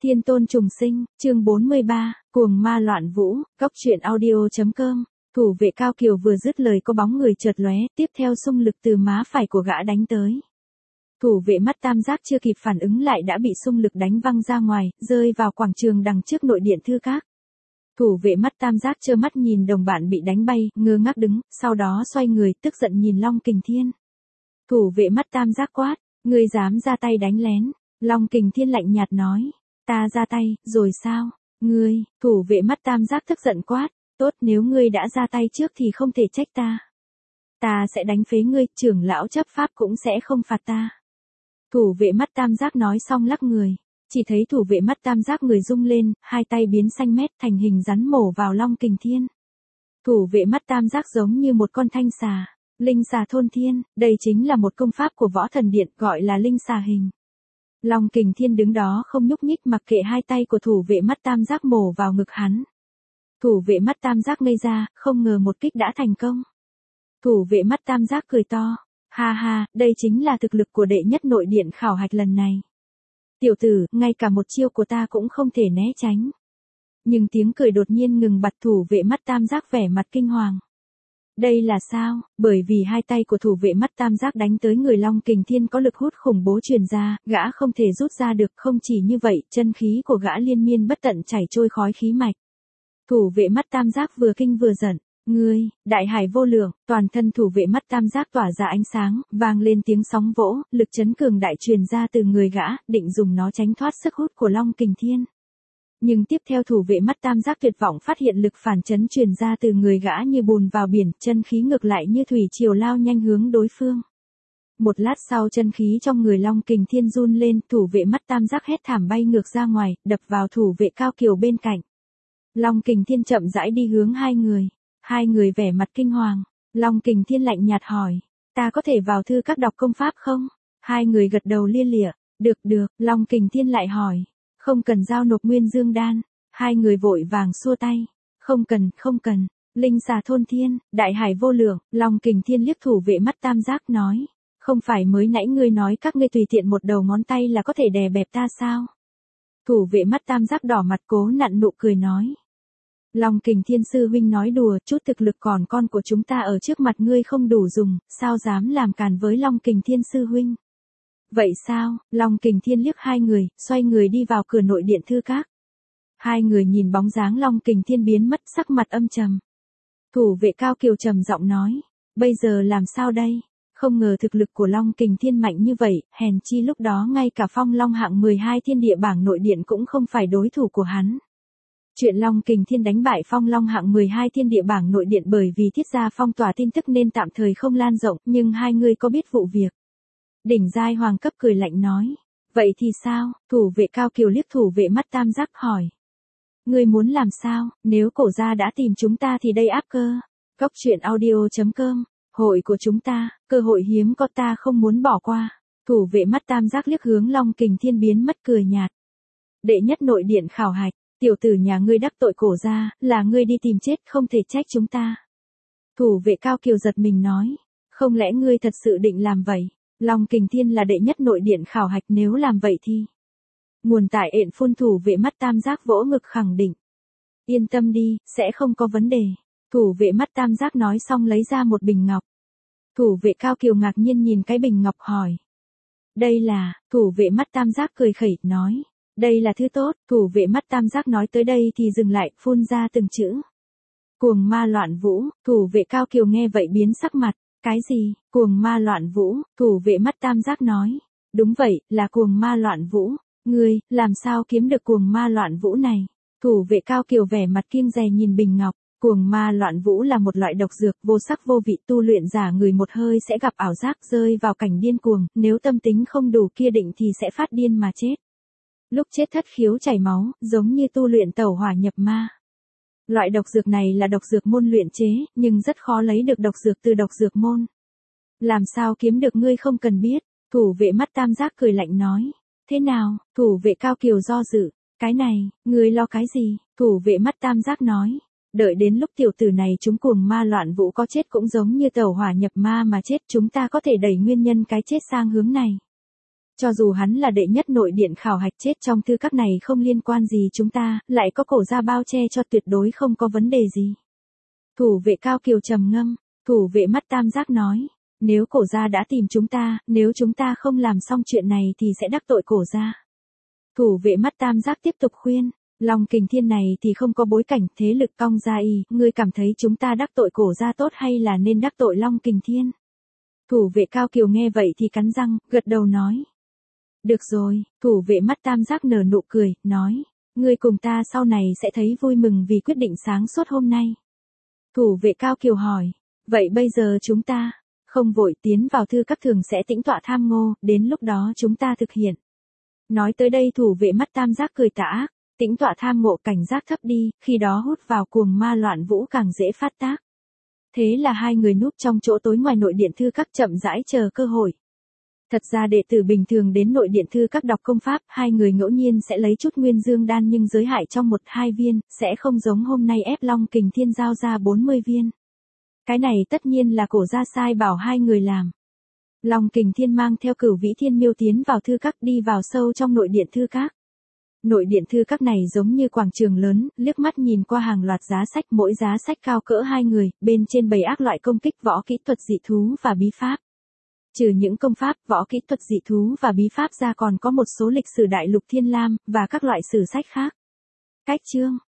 Thiên tôn trùng sinh, chương 43, cuồng ma loạn vũ, góc truyện audio.com. Thủ vệ Cao Kiều vừa dứt lời có bóng người chợt lóe, tiếp theo xung lực từ má phải của gã đánh tới. Thủ vệ mắt tam giác chưa kịp phản ứng lại đã bị xung lực đánh văng ra ngoài, rơi vào quảng trường đằng trước nội điện thư các. Thủ vệ mắt tam giác trơ mắt nhìn đồng bạn bị đánh bay, ngơ ngác đứng, sau đó xoay người, tức giận nhìn Long Kình Thiên. Thủ vệ mắt tam giác quát, ngươi dám ra tay đánh lén. Long Kình Thiên lạnh nhạt nói, ta ra tay, rồi sao? Ngươi, thủ vệ mắt tam giác tức giận quát, tốt nếu ngươi đã ra tay trước thì không thể trách ta. Ta sẽ đánh phế ngươi, trưởng lão chấp pháp cũng sẽ không phạt ta. Thủ vệ mắt tam giác nói xong lắc người, chỉ thấy thủ vệ mắt tam giác người rung lên, hai tay biến xanh mét thành hình rắn mổ vào Long Kình Thiên. Thủ vệ mắt tam giác giống như một con thanh xà, linh xà thôn thiên, đây chính là một công pháp của võ thần điện gọi là linh xà hình. Long Kình Thiên đứng đó không nhúc nhích mặc kệ hai tay của thủ vệ mắt tam giác mổ vào ngực hắn. Thủ vệ mắt tam giác ngây ra, không ngờ một kích đã thành công. Thủ vệ mắt tam giác cười to, ha ha, đây chính là thực lực của đệ nhất nội điện khảo hạch lần này. Tiểu tử, ngay cả một chiêu của ta cũng không thể né tránh. Nhưng tiếng cười đột nhiên ngừng bặt, thủ vệ mắt tam giác vẻ mặt kinh hoàng. Đây là sao? Bởi vì hai tay của thủ vệ mắt tam giác đánh tới người Long Kình Thiên có lực hút khủng bố truyền ra, gã không thể rút ra được, không chỉ như vậy, chân khí của gã liên miên bất tận chảy trôi khói khí mạch. Thủ vệ mắt tam giác vừa kinh vừa giận, ngươi, đại hải vô lượng, toàn thân thủ vệ mắt tam giác tỏa ra ánh sáng, vang lên tiếng sóng vỗ, lực chấn cường đại truyền ra từ người gã, định dùng nó tránh thoát sức hút của Long Kình Thiên. Nhưng tiếp theo thủ vệ mắt tam giác tuyệt vọng phát hiện lực phản chấn truyền ra từ người gã như bùn vào biển, chân khí ngược lại như thủy triều lao nhanh hướng đối phương. Một lát sau chân khí trong người Long Kình Thiên run lên, thủ vệ mắt tam giác hét thảm bay ngược ra ngoài, đập vào thủ vệ Cao Kiều bên cạnh. Long Kình Thiên chậm rãi đi hướng hai người vẻ mặt kinh hoàng. Long Kình Thiên lạnh nhạt hỏi, ta có thể vào thư các đọc công pháp không? Hai người gật đầu lia lịa, được, Long Kình Thiên lại hỏi. Không cần giao nộp nguyên dương đan. Hai người vội vàng xua tay. Không cần. Linh xà thôn thiên, đại hải vô lượng. Long Kình Thiên liếc thủ vệ mắt tam giác nói. Không phải mới nãy ngươi nói các ngươi tùy tiện một đầu ngón tay là có thể đè bẹp ta sao? Thủ vệ mắt tam giác đỏ mặt cố nặn nụ cười nói. Long Kình Thiên sư huynh nói đùa, chút thực lực còn con của chúng ta ở trước mặt ngươi không đủ dùng, sao dám làm càn với Long Kình Thiên sư huynh? Vậy sao? Long Kình Thiên liếc hai người, xoay người đi vào cửa nội điện thư các. Hai người nhìn bóng dáng Long Kình Thiên biến mất, sắc mặt âm trầm. Thủ vệ Cao Kiều trầm giọng nói, bây giờ làm sao đây? Không ngờ thực lực của Long Kình Thiên mạnh như vậy, hèn chi lúc đó ngay cả Phong Long hạng 12 thiên địa bảng nội điện cũng không phải đối thủ của hắn. Chuyện Long Kình Thiên đánh bại Phong Long hạng 12 thiên địa bảng nội điện bởi vì thiết gia phong tỏa tin tức nên tạm thời không lan rộng, nhưng hai người có biết vụ việc. Đỉnh giai hoàng cấp cười lạnh nói, vậy thì sao? Thủ vệ Cao Kiều liếc thủ vệ mắt tam giác hỏi. Ngươi muốn làm sao? Nếu cổ gia đã tìm chúng ta thì đây áp cơ. Góc truyện audio.com, hội của chúng ta, cơ hội hiếm có ta không muốn bỏ qua. Thủ vệ mắt tam giác liếc hướng Long Kình Thiên biến mất cười nhạt. Đệ nhất nội điện khảo hạch, tiểu tử nhà ngươi đắc tội cổ gia, là ngươi đi tìm chết, không thể trách chúng ta. Thủ vệ Cao Kiều giật mình nói, không lẽ ngươi thật sự định làm vậy? Long Kình Thiên là đệ nhất nội điện khảo hạch, nếu làm vậy thì. Nguồn tại ện phun. Thủ vệ mắt tam giác vỗ ngực khẳng định. Yên tâm đi, sẽ không có vấn đề. Thủ vệ mắt tam giác nói xong lấy ra một bình ngọc. Thủ vệ Cao Kiều ngạc nhiên nhìn cái bình ngọc hỏi. Đây là, thủ vệ mắt tam giác cười khẩy, nói. Đây là thứ tốt. Thủ vệ mắt tam giác nói tới đây thì dừng lại, phun ra từng chữ. Cuồng ma loạn vũ. Thủ vệ Cao Kiều nghe vậy biến sắc mặt. Cái gì? Cuồng ma loạn vũ? Thủ vệ mắt tam giác nói. Đúng vậy, là cuồng ma loạn vũ. Ngươi, làm sao kiếm được cuồng ma loạn vũ này? Thủ vệ Cao Kiều vẻ mặt kiêng dè nhìn bình ngọc. Cuồng ma loạn vũ là một loại độc dược vô sắc vô vị, tu luyện giả người một hơi sẽ gặp ảo giác, rơi vào cảnh điên cuồng, nếu tâm tính không đủ kia định thì sẽ phát điên mà chết. Lúc chết thất khiếu chảy máu, giống như tu luyện tẩu hỏa nhập ma. Loại độc dược này là độc dược môn luyện chế, nhưng rất khó lấy được độc dược từ độc dược môn. Làm sao kiếm được ngươi không cần biết. Thủ vệ mắt tam giác cười lạnh nói. Thế nào? Thủ vệ Cao Kiều do dự. Cái này, ngươi lo cái gì? Thủ vệ mắt tam giác nói. Đợi đến lúc tiểu tử này chúng cuồng ma loạn vũ có chết cũng giống như tẩu hỏa nhập ma mà chết, chúng ta có thể đẩy nguyên nhân cái chết sang hướng này. Cho dù hắn là đệ nhất nội điện khảo hạch chết trong thư các này không liên quan gì chúng ta, lại có cổ gia bao che cho tuyệt đối không có vấn đề gì. Thủ vệ Cao Kiều trầm ngâm, thủ vệ Mắt Tam Giác nói, nếu cổ gia đã tìm chúng ta, nếu chúng ta không làm xong chuyện này thì sẽ đắc tội cổ gia. Thủ vệ Mắt Tam Giác tiếp tục khuyên, Long Kình Thiên này thì không có bối cảnh thế lực cong gia y, ngươi cảm thấy chúng ta đắc tội cổ gia tốt hay là nên đắc tội Long Kình Thiên? Thủ vệ Cao Kiều nghe vậy thì cắn răng, gật đầu nói. Được rồi, thủ vệ Mắt Tam Giác nở nụ cười, nói, ngươi cùng ta sau này sẽ thấy vui mừng vì quyết định sáng suốt hôm nay. Thủ vệ Cao Kiều hỏi, vậy bây giờ chúng ta, không vội tiến vào thư các thường sẽ tĩnh tọa tham ngô, đến lúc đó chúng ta thực hiện. Nói tới đây thủ vệ Mắt Tam Giác cười tà ác, tĩnh tọa tham ngộ cảnh giác thấp đi, khi đó hút vào cuồng ma loạn vũ càng dễ phát tác. Thế là hai người núp trong chỗ tối ngoài nội điện thư các chậm rãi chờ cơ hội. Thật ra đệ tử bình thường đến nội điện thư các đọc công pháp, hai người ngẫu nhiên sẽ lấy chút nguyên dương đan nhưng giới hạn trong 1-2 viên, sẽ không giống hôm nay ép Long Kình Thiên giao ra 40 viên. Cái này tất nhiên là cổ gia sai bảo hai người làm. Long Kình Thiên mang theo Cửu Vĩ Thiên Miêu tiến vào thư các, đi vào sâu trong nội điện thư các. Nội điện thư các này giống như quảng trường lớn, liếc mắt nhìn qua hàng loạt giá sách, mỗi giá sách cao cỡ hai người, bên trên bày ác loại công kích võ kỹ thuật dị thú và bí pháp. Trừ những công pháp, võ kỹ thuật dị thú và bí pháp ra còn có một số lịch sử đại lục Thiên Lam, và các loại sử sách khác. Cách chương